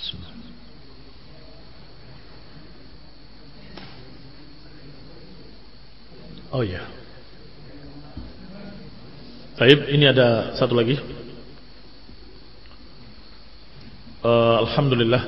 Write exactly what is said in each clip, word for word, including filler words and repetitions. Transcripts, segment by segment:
Oh ya. Baik, ini ada satu lagi. Uh, Alhamdulillah,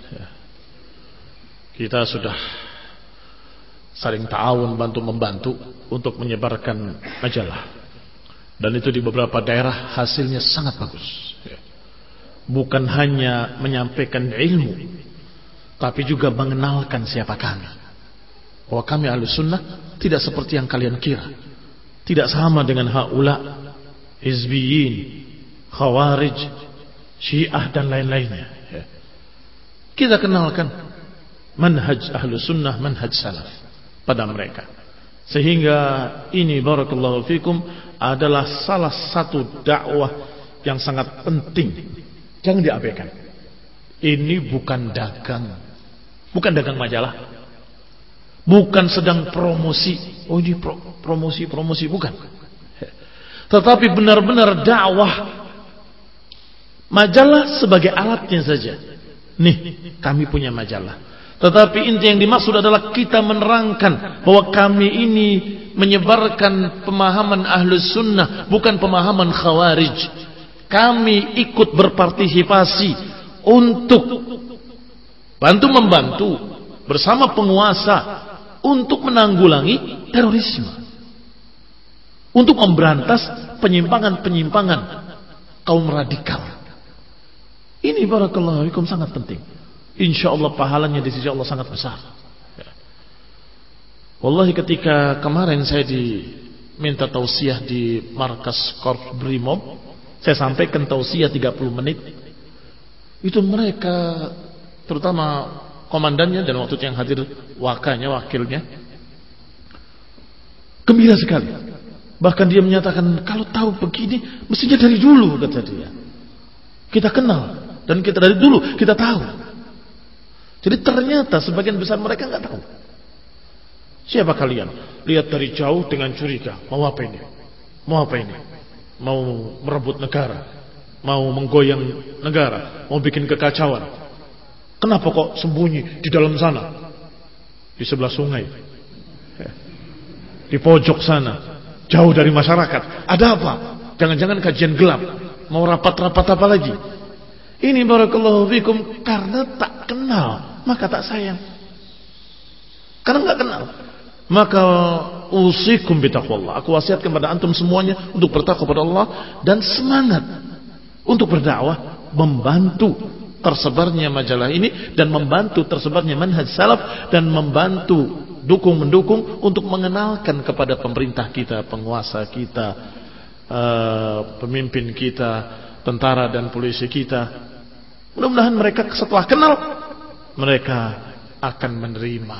kita sudah saling ta'awun, bantu membantu untuk menyebarkan majalah, dan itu di beberapa daerah hasilnya sangat bagus. Bukan hanya menyampaikan ilmu, tapi juga mengenalkan siapa kami, bahwa kami Ahlus Sunnah tidak seperti yang kalian kira, tidak sama dengan haula, hizbiyin, khawarij, syiah dan lain-lainnya. Kita kenalkan manhaj Ahlus Sunnah, manhaj salaf pada mereka, sehingga ini barakallahu fikum adalah salah satu dakwah yang sangat penting. Jangan diabaikan. Ini bukan dagang, bukan dagang majalah, bukan sedang promosi. Oh ini pro, promosi promosi bukan. Tetapi benar-benar dakwah. Majalah sebagai alatnya saja. Nih, kami punya majalah. Tetapi inti yang dimaksud adalah kita menerangkan bahwa kami ini menyebarkan pemahaman Ahlus Sunnah, bukan pemahaman Khawarij. Kami ikut berpartisipasi untuk bantu membantu bersama penguasa untuk menanggulangi terorisme, untuk memberantas penyimpangan-penyimpangan kaum radikal. Ini barakallahu fikum sangat penting. Insyaallah pahalanya di sisi Allah sangat besar. Wallahi ketika kemarin saya diminta tausiah di markas Korps Brimob, saya sampaikan tausiah tiga puluh menit. Itu mereka, terutama komandannya dan waktu itu yang hadir wakanya, wakilnya, gembira sekali. Bahkan dia menyatakan, kalau tahu begini mestinya dari dulu, kata dia. Kita kenal dan kita dari dulu kita tahu. Jadi ternyata sebagian besar mereka nggak tahu. Siapa kalian? Lihat dari jauh dengan curiga. Mau apa ini? Mau apa ini? Mau merebut negara, mau menggoyang negara, mau bikin kekacauan. Kenapa kok sembunyi di dalam sana, di sebelah sungai, di pojok sana, jauh dari masyarakat? Ada apa? Jangan-jangan kajian gelap, mau rapat-rapat apa lagi? Ini barakallahu fikum, karena tak kenal maka tak sayang. Karena nggak kenal, maka usikum bitaqwallah. Aku wasiatkan kepada antum semuanya untuk bertakwa kepada Allah dan semangat untuk berdakwah, membantu tersebarnya majalah ini dan membantu tersebarnya manhaj salaf, dan membantu dukung-mendukung untuk mengenalkan kepada pemerintah kita, penguasa kita, uh, pemimpin kita, tentara dan polisi kita. Mudah-mudahan mereka setelah kenal mereka akan menerima,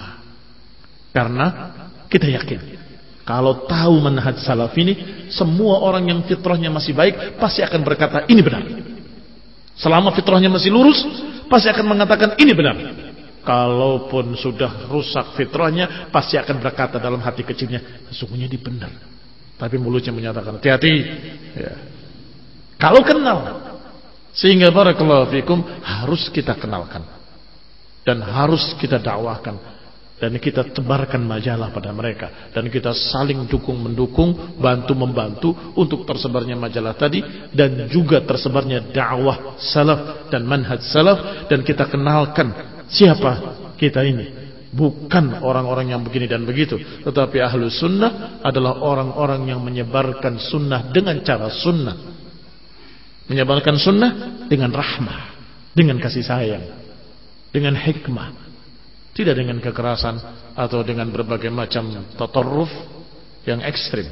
karena kita yakin kalau tahu manhaj salaf ini, semua orang yang fitrahnya masih baik pasti akan berkata ini benar. Selama fitrahnya masih lurus, pasti akan mengatakan ini benar. Kalaupun sudah rusak fitrahnya, pasti akan berkata dalam hati kecilnya, sesungguhnya ini benar, tapi mulutnya menyatakan hati-hati. Ya. Kalau kenal, sehingga barakallahu fikum harus kita kenalkan dan harus kita dakwahkan. Dan kita tebarkan majalah pada mereka, dan kita saling dukung-mendukung, bantu-membantu untuk tersebarnya majalah tadi, dan juga tersebarnya dakwah salaf dan manhaj salaf. Dan kita kenalkan siapa kita ini, bukan orang-orang yang begini dan begitu, tetapi Ahlus Sunnah adalah orang-orang yang menyebarkan sunnah dengan cara sunnah, menyebarkan sunnah dengan rahmah, dengan kasih sayang, dengan hikmah, tidak dengan kekerasan atau dengan berbagai macam tatarruf yang ekstrim.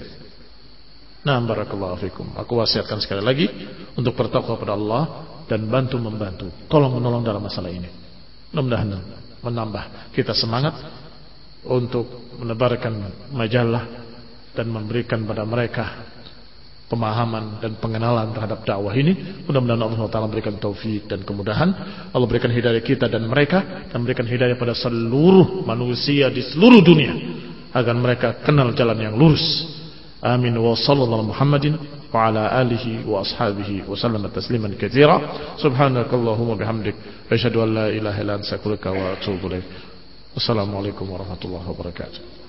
Nah, barakallahu fikum. Aku wasiatkan sekali lagi untuk bertakwa kepada Allah dan bantu membantu, tolong menolong dalam masalah ini. Mudah-mudahan menambah kita semangat untuk menebarkan majalah dan memberikan pada mereka pemahaman dan pengenalan terhadap dakwah ini. Mudah-mudahan Allah Taala berikan taufik dan kemudahan. Allah berikan hidayah kita dan mereka, dan berikan hidayah pada seluruh manusia di seluruh dunia agar mereka kenal jalan yang lurus. Amin wa sallallahu Muhammadin wa ala alihi wa ashabihi wa sallama tasliman katsira. Subhanakallahumma bihamdik asyhadu an la ilaha illa anta astaghfiruka wa atubu ilaik. Wassalamualaikum warahmatullahi wabarakatuh.